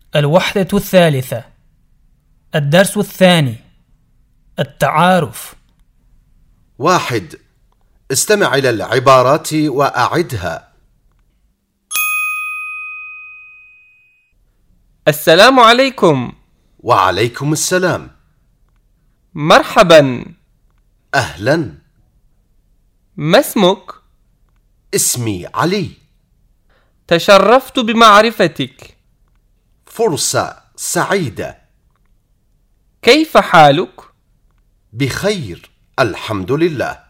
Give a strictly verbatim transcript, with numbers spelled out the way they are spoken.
الوحدة الثالثة، الدرس الثاني، التعارف. واحد. استمع إلى العبارات وأعدها. السلام عليكم. وعليكم السلام. مرحبا. أهلا. ما اسمك؟ اسمي علي. تشرفت بمعرفتك. فرصة سعيدة. كيف حالك؟ بخير، الحمد لله.